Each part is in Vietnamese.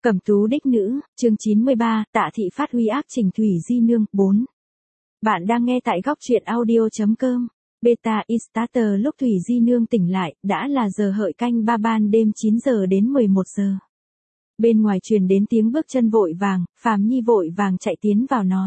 Cẩm tú đích nữ, chương 93, Tạ thị phát huy ác trình Thủy Di Nương, 4. Bạn đang nghe tại góc truyện audio.com. Beta Starter. Lúc Thủy Di Nương tỉnh lại, đã là giờ hợi canh 3 ban đêm 9 giờ đến 11 giờ. Bên ngoài truyền đến tiếng bước chân vội vàng, Phàm Nhi vội vàng chạy tiến vào nói.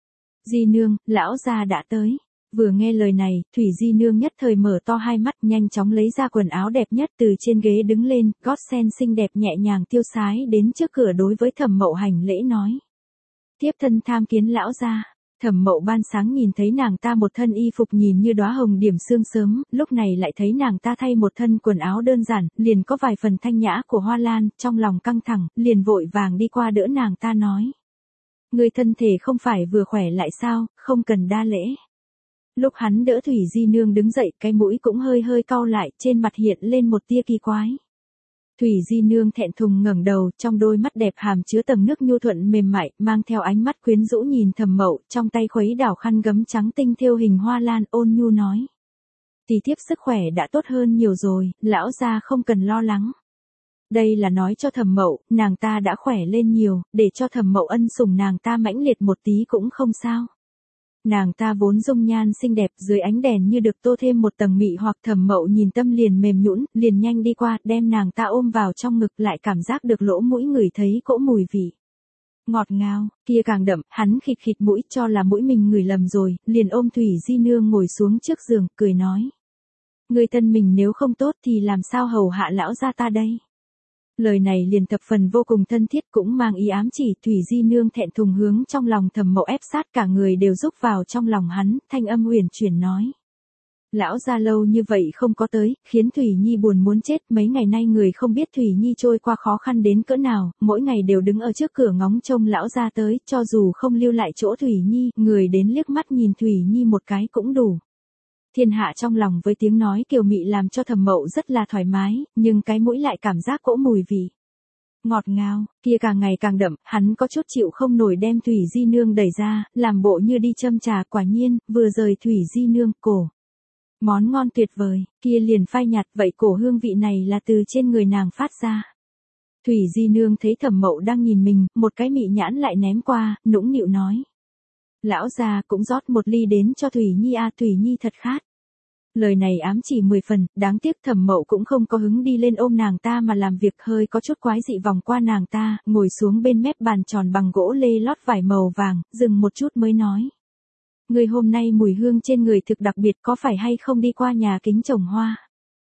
Di Nương, lão gia đã tới. Vừa nghe lời này, Thủy Di Nương nhất thời mở to hai mắt, nhanh chóng lấy ra quần áo đẹp nhất từ trên ghế đứng lên, gót sen xinh đẹp nhẹ nhàng tiêu sái đến trước cửa đối với Thẩm Mậu hành lễ nói. Tiếp thân tham kiến lão gia. Thẩm Mậu ban sáng nhìn thấy nàng ta một thân y phục nhìn như đóa hồng điểm sương sớm, lúc này lại thấy nàng ta thay một thân quần áo đơn giản, liền có vài phần thanh nhã của hoa lan, trong lòng căng thẳng, liền vội vàng đi qua đỡ nàng ta nói. Người thân thể không phải vừa khỏe lại sao, không cần đa lễ. Lúc hắn đỡ Thủy Di Nương đứng dậy, cái mũi cũng hơi hơi cau lại, trên mặt hiện lên một tia kỳ quái. Thủy Di Nương thẹn thùng ngẩng đầu, trong đôi mắt đẹp hàm chứa tầng nước nhu thuận mềm mại, mang theo ánh mắt quyến rũ nhìn Thẩm Mậu, trong tay khuấy đảo khăn gấm trắng tinh thêu hình hoa lan, ôn nhu nói. Tỷ thiếp sức khỏe đã tốt hơn nhiều rồi, lão gia không cần lo lắng. Đây là nói cho Thẩm Mậu, nàng ta đã khỏe lên nhiều, để cho Thẩm Mậu ân sủng nàng ta mãnh liệt một tí cũng không sao. Nàng ta vốn dung nhan xinh đẹp, dưới ánh đèn như được tô thêm một tầng mị hoặc. Thẩm Mậu nhìn tâm liền mềm nhũn, liền nhanh đi qua, đem nàng ta ôm vào trong ngực, lại cảm giác được lỗ mũi ngửi thấy cỗ mùi vị ngọt ngào, kia càng đậm, hắn khịt khịt mũi cho là mũi mình ngửi lầm rồi, liền ôm Thủy Di Nương ngồi xuống trước giường, cười nói. Người thân mình nếu không tốt thì làm sao hầu hạ lão gia ta đây? Lời này liền thập phần vô cùng thân thiết, cũng mang ý ám chỉ. Thủy Di Nương thẹn thùng hướng trong lòng Thẩm Mậu ép sát, cả người đều rúc vào trong lòng hắn, thanh âm uyển chuyển nói. Lão gia lâu như vậy không có tới, khiến Thủy Nhi buồn muốn chết, mấy ngày nay người không biết Thủy Nhi trôi qua khó khăn đến cỡ nào, mỗi ngày đều đứng ở trước cửa ngóng trông lão gia tới, cho dù không lưu lại chỗ Thủy Nhi, người đến liếc mắt nhìn Thủy Nhi một cái cũng đủ. Thiên hạ trong lòng với tiếng nói kiều mị làm cho Thẩm Mậu rất là thoải mái, nhưng cái mũi lại cảm giác cỗ mùi vị ngọt ngào, kia càng ngày càng đậm, hắn có chút chịu không nổi đem Thủy Di Nương đẩy ra, làm bộ như đi châm trà. Quả nhiên, vừa rời Thủy Di Nương, cổ món ngon tuyệt vời, kia liền phai nhạt, vậy cổ hương vị này là từ trên người nàng phát ra. Thủy Di Nương thấy Thẩm Mậu đang nhìn mình, một cái mị nhãn lại ném qua, nũng nịu nói. Lão già cũng rót một ly đến cho Thủy Nhi à, Thủy Nhi thật khát. Lời này ám chỉ 10 phần, đáng tiếc Thẩm Mậu cũng không có hứng đi lên ôm nàng ta mà làm việc, hơi có chút quái dị vòng qua nàng ta, ngồi xuống bên mép bàn tròn bằng gỗ lê lót vải màu vàng, dừng một chút mới nói. Người hôm nay mùi hương trên người thực đặc biệt, có phải hay không đi qua nhà kính trồng hoa?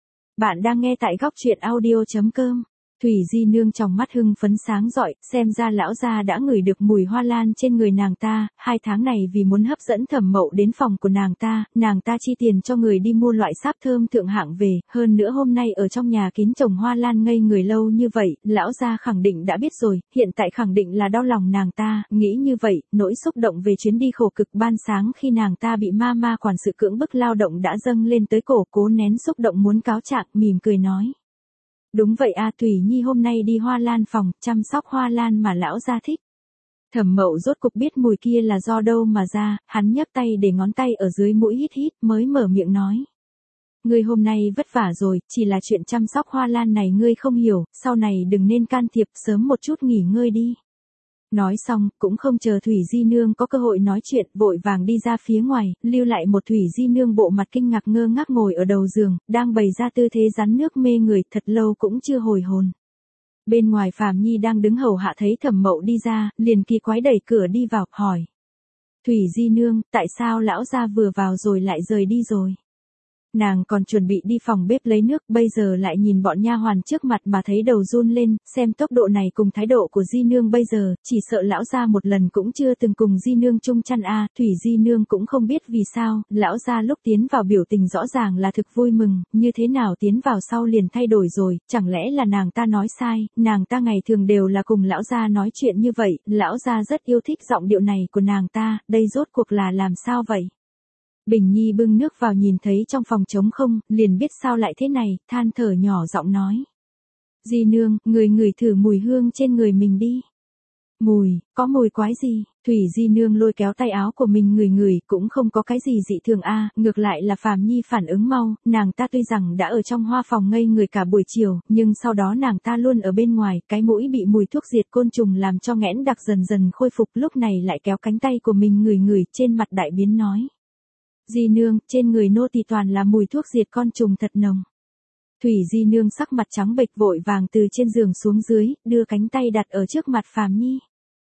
Bạn đang nghe tại góc truyện audio.com. Thủy Di Nương trong mắt hưng phấn sáng rọi, xem ra lão gia đã ngửi được mùi hoa lan trên người nàng ta. 2 tháng này vì muốn hấp dẫn Thẩm Mậu đến phòng của nàng ta chi tiền cho người đi mua loại sáp thơm thượng hạng về, hơn nữa hôm nay ở trong nhà kín trồng hoa lan ngây người lâu như vậy, lão gia khẳng định đã biết rồi, hiện tại khẳng định là đau lòng nàng ta. Nghĩ như vậy, nỗi xúc động về chuyến đi khổ cực ban sáng khi nàng ta bị ma quản sự cưỡng bức lao động đã dâng lên tới cổ, cố nén xúc động muốn cáo trạng, mỉm cười nói. Đúng vậy à, Thủy Nhi hôm nay đi hoa lan phòng, chăm sóc hoa lan mà lão gia thích. Thẩm Mậu rốt cục biết mùi kia là do đâu mà ra, hắn nhấc tay để ngón tay ở dưới mũi hít hít, mới mở miệng nói. Ngươi hôm nay vất vả rồi, chỉ là chuyện chăm sóc hoa lan này ngươi không hiểu, sau này đừng nên can thiệp, sớm một chút nghỉ ngơi đi. Nói xong, cũng không chờ Thủy Di Nương có cơ hội nói chuyện, vội vàng đi ra phía ngoài, lưu lại một Thủy Di Nương bộ mặt kinh ngạc ngơ ngác ngồi ở đầu giường, đang bày ra tư thế rắn nước mê người, thật lâu cũng chưa hồi hồn. Bên ngoài Phàm Nhi đang đứng hầu hạ thấy Thẩm Mậu đi ra, liền kỳ quái đẩy cửa đi vào, hỏi. Thủy Di Nương, tại sao lão gia vừa vào rồi lại rời đi rồi? Nàng còn chuẩn bị đi phòng bếp lấy nước, bây giờ lại nhìn bọn nha hoàn trước mặt mà thấy đầu run lên, xem tốc độ này cùng thái độ của Di Nương bây giờ, chỉ sợ lão gia một lần cũng chưa từng cùng Di Nương chung chăn a. Thủy Di Nương cũng không biết vì sao, lão gia lúc tiến vào biểu tình rõ ràng là thực vui mừng, như thế nào tiến vào sau liền thay đổi rồi, chẳng lẽ là nàng ta nói sai, nàng ta ngày thường đều là cùng lão gia nói chuyện như vậy, lão gia rất yêu thích giọng điệu này của nàng ta, đây rốt cuộc là làm sao vậy? Bình Nhi bưng nước vào nhìn thấy trong phòng trống không, liền biết sao lại thế này, than thở nhỏ giọng nói. Di Nương, người ngửi thử mùi hương trên người mình đi. Có mùi quái gì? Thủy Di Nương lôi kéo tay áo của mình ngửi cũng không có cái gì dị thường ngược lại là Phàm Nhi phản ứng mau, nàng ta tuy rằng đã ở trong hoa phòng ngây người cả buổi chiều, nhưng sau đó nàng ta luôn ở bên ngoài, cái mũi bị mùi thuốc diệt côn trùng làm cho nghẽn đặc dần dần khôi phục, lúc này lại kéo cánh tay của mình ngửi trên mặt đại biến nói. Di Nương, trên người nô tỳ toàn là mùi thuốc diệt con trùng thật nồng. Thủy Di Nương sắc mặt trắng bệch vội vàng từ trên giường xuống dưới, đưa cánh tay đặt ở trước mặt Phàm Nhi.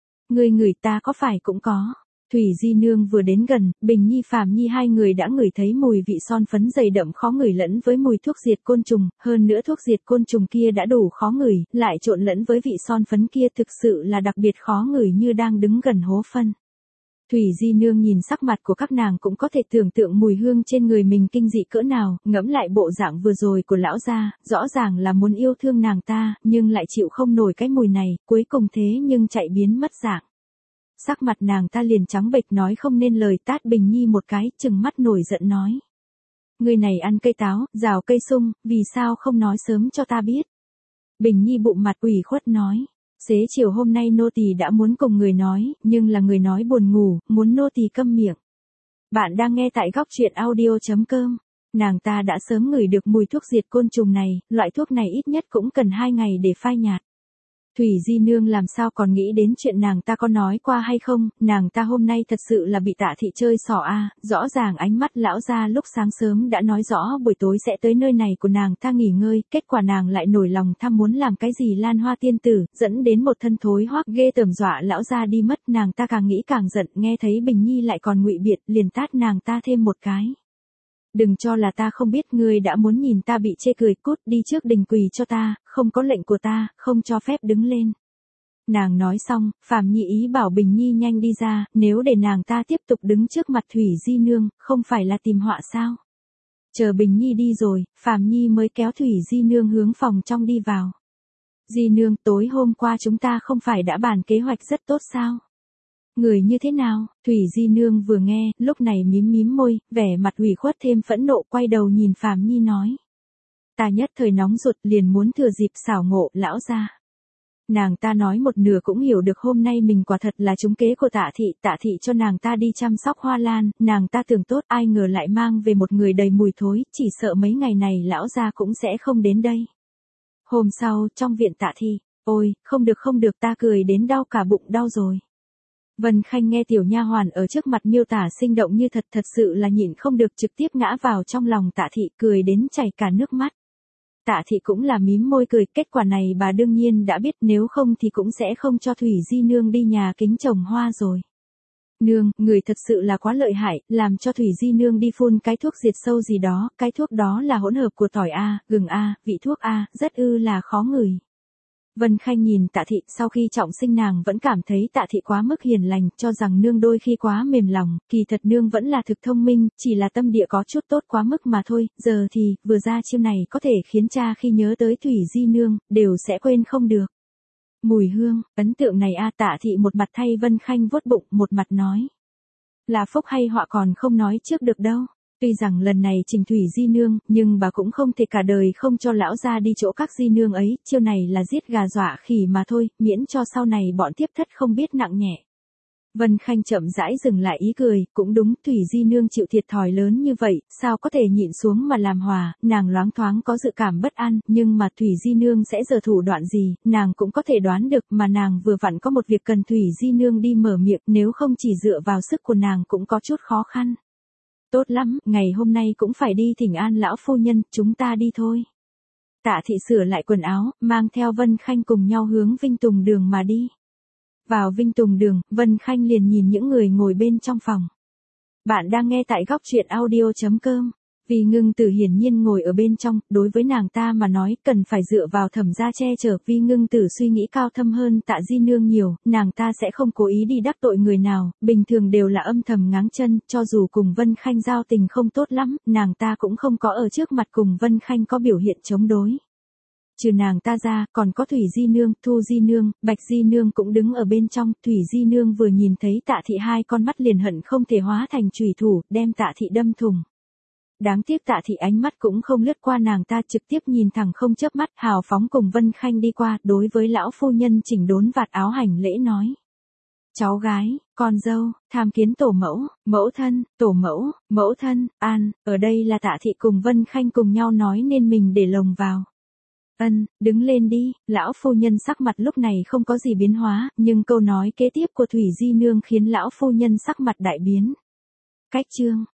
Người ta có phải cũng có. Thủy Di Nương vừa đến gần, Bình Nhi Phàm Nhi hai người đã ngửi thấy mùi vị son phấn dày đậm khó ngửi lẫn với mùi thuốc diệt côn trùng, hơn nữa thuốc diệt côn trùng kia đã đủ khó ngửi, lại trộn lẫn với vị son phấn kia thực sự là đặc biệt khó ngửi như đang đứng gần hố phân. Thủy Di Nương nhìn sắc mặt của các nàng cũng có thể tưởng tượng mùi hương trên người mình kinh dị cỡ nào, ngẫm lại bộ dạng vừa rồi của lão gia, rõ ràng là muốn yêu thương nàng ta, nhưng lại chịu không nổi cái mùi này, cuối cùng thế nhưng chạy biến mất dạng. Sắc mặt nàng ta liền trắng bệch nói không nên lời, tát Bình Nhi một cái, trừng mắt nổi giận nói. Người này ăn cây táo, rào cây sung, vì sao không nói sớm cho ta biết? Bình Nhi bụng mặt ủy khuất nói. Xế chiều hôm nay nô tỳ đã muốn cùng người nói, nhưng là người nói buồn ngủ, muốn nô tỳ câm miệng. Bạn đang nghe tại góc truyện audio.com. Nàng ta đã sớm ngửi được mùi thuốc diệt côn trùng này, loại thuốc này ít nhất cũng cần 2 ngày để phai nhạt. Thủy Di Nương làm sao còn nghĩ đến chuyện nàng ta có nói qua hay không, nàng ta hôm nay thật sự là bị Tạ thị chơi xỏ rõ ràng ánh mắt lão gia lúc sáng sớm đã nói rõ buổi tối sẽ tới nơi này của nàng ta nghỉ ngơi, kết quả nàng lại nổi lòng tham muốn làm cái gì Lan Hoa tiên tử, dẫn đến một thân thối hoắc ghê tởm dọa lão gia đi mất, nàng ta càng nghĩ càng giận, nghe thấy Bình Nhi lại còn ngụy biện, liền tát nàng ta thêm một cái. Đừng cho là ta không biết, ngươi đã muốn nhìn ta bị chê cười, cút đi trước đình quỳ cho ta, không có lệnh của ta, không cho phép đứng lên. Nàng nói xong, Phàm Nhi ý bảo Bình Nhi nhanh đi ra, nếu để nàng ta tiếp tục đứng trước mặt Thủy Di Nương, không phải là tìm họa sao? Chờ Bình Nhi đi rồi, Phàm Nhi mới kéo Thủy Di Nương hướng phòng trong đi vào. Di Nương, tối hôm qua chúng ta không phải đã bàn kế hoạch rất tốt sao? Người như thế nào? Thủy Di Nương vừa nghe, lúc này mím môi, vẻ mặt ủy khuất thêm phẫn nộ, quay đầu nhìn Phàm Nhi nói. Ta nhất thời nóng ruột liền muốn thừa dịp xảo ngộ lão gia. Nàng ta nói một nửa cũng hiểu được hôm nay mình quả thật là trúng kế của Tạ thị cho nàng ta đi chăm sóc hoa lan, nàng ta tưởng tốt, ai ngờ lại mang về một người đầy mùi thối, chỉ sợ mấy ngày này lão gia cũng sẽ không đến đây. Hôm sau, trong viện Tạ thị, ôi, không được ta cười đến đau cả bụng đau rồi. Vân Khanh nghe tiểu nha hoàn ở trước mặt miêu tả sinh động như thật sự là nhịn không được trực tiếp ngã vào trong lòng Tạ thị, cười đến chảy cả nước mắt. Tạ thị cũng là mím môi cười, kết quả này bà đương nhiên đã biết, nếu không thì cũng sẽ không cho Thủy Di Nương đi nhà kính trồng hoa rồi. Nương, người thật sự là quá lợi hại, làm cho Thủy Di Nương đi phun cái thuốc diệt sâu gì đó, cái thuốc đó là hỗn hợp của tỏi gừng vị thuốc rất là khó ngửi. Vân Khanh nhìn Tạ thị, sau khi trọng sinh nàng vẫn cảm thấy Tạ thị quá mức hiền lành, cho rằng nương đôi khi quá mềm lòng, kỳ thật nương vẫn là thực thông minh, chỉ là tâm địa có chút tốt quá mức mà thôi, giờ thì, vừa ra chiêu này có thể khiến cha khi nhớ tới Thủy Di Nương, đều sẽ quên không được. Mùi hương, ấn tượng này Tạ thị một mặt thay Vân Khanh vuốt bụng, một mặt nói. Là phúc hay họa còn không nói trước được đâu. Tuy rằng lần này trình Thủy Di Nương, nhưng bà cũng không thể cả đời không cho lão gia đi chỗ các Di Nương ấy, chiêu này là giết gà dọa khỉ mà thôi, miễn cho sau này bọn tiếp thất không biết nặng nhẹ. Vân Khanh chậm rãi dừng lại ý cười, cũng đúng, Thủy Di Nương chịu thiệt thòi lớn như vậy, sao có thể nhịn xuống mà làm hòa, nàng loáng thoáng có dự cảm bất an, nhưng mà Thủy Di Nương sẽ giở thủ đoạn gì, nàng cũng có thể đoán được, mà nàng vừa vặn có một việc cần Thủy Di Nương đi mở miệng, nếu không chỉ dựa vào sức của nàng cũng có chút khó khăn. Tốt lắm, ngày hôm nay cũng phải đi thỉnh an lão phu nhân, chúng ta đi thôi. Tạ thị sửa lại quần áo, mang theo Vân Khanh cùng nhau hướng Vinh Tùng Đường mà đi. Vào Vinh Tùng Đường, Vân Khanh liền nhìn những người ngồi bên trong phòng. Bạn đang nghe tại góc truyện audio.com. Vì Ngưng Tử hiển nhiên ngồi ở bên trong, đối với nàng ta mà nói, cần phải dựa vào Thẩm gia che chở, vì Ngưng Tử suy nghĩ cao thâm hơn Tạ Di Nương nhiều, nàng ta sẽ không cố ý đi đắc tội người nào, bình thường đều là âm thầm ngáng chân, cho dù cùng Vân Khanh giao tình không tốt lắm, nàng ta cũng không có ở trước mặt cùng Vân Khanh có biểu hiện chống đối. Trừ nàng ta ra, còn có Thủy Di Nương, Thu Di Nương, Bạch Di Nương cũng đứng ở bên trong, Thủy Di Nương vừa nhìn thấy Tạ thị hai con mắt liền hận không thể hóa thành chùy thủ, đem Tạ thị đâm thủng. Đáng tiếc Tạ Thị ánh mắt cũng không lướt qua nàng ta, trực tiếp nhìn thẳng không chớp mắt, hào phóng cùng Vân Khanh đi qua, đối với lão phu nhân chỉnh đốn vạt áo hành lễ nói. Cháu gái, con dâu, tham kiến tổ mẫu, mẫu thân, tổ mẫu, mẫu thân, an, ở đây là Tạ Thị cùng Vân Khanh cùng nhau nói nên mình để lồng vào. Đứng lên đi, lão phu nhân sắc mặt lúc này không có gì biến hóa, nhưng câu nói kế tiếp của Thủy Di Nương khiến lão phu nhân sắc mặt đại biến. Cách chương,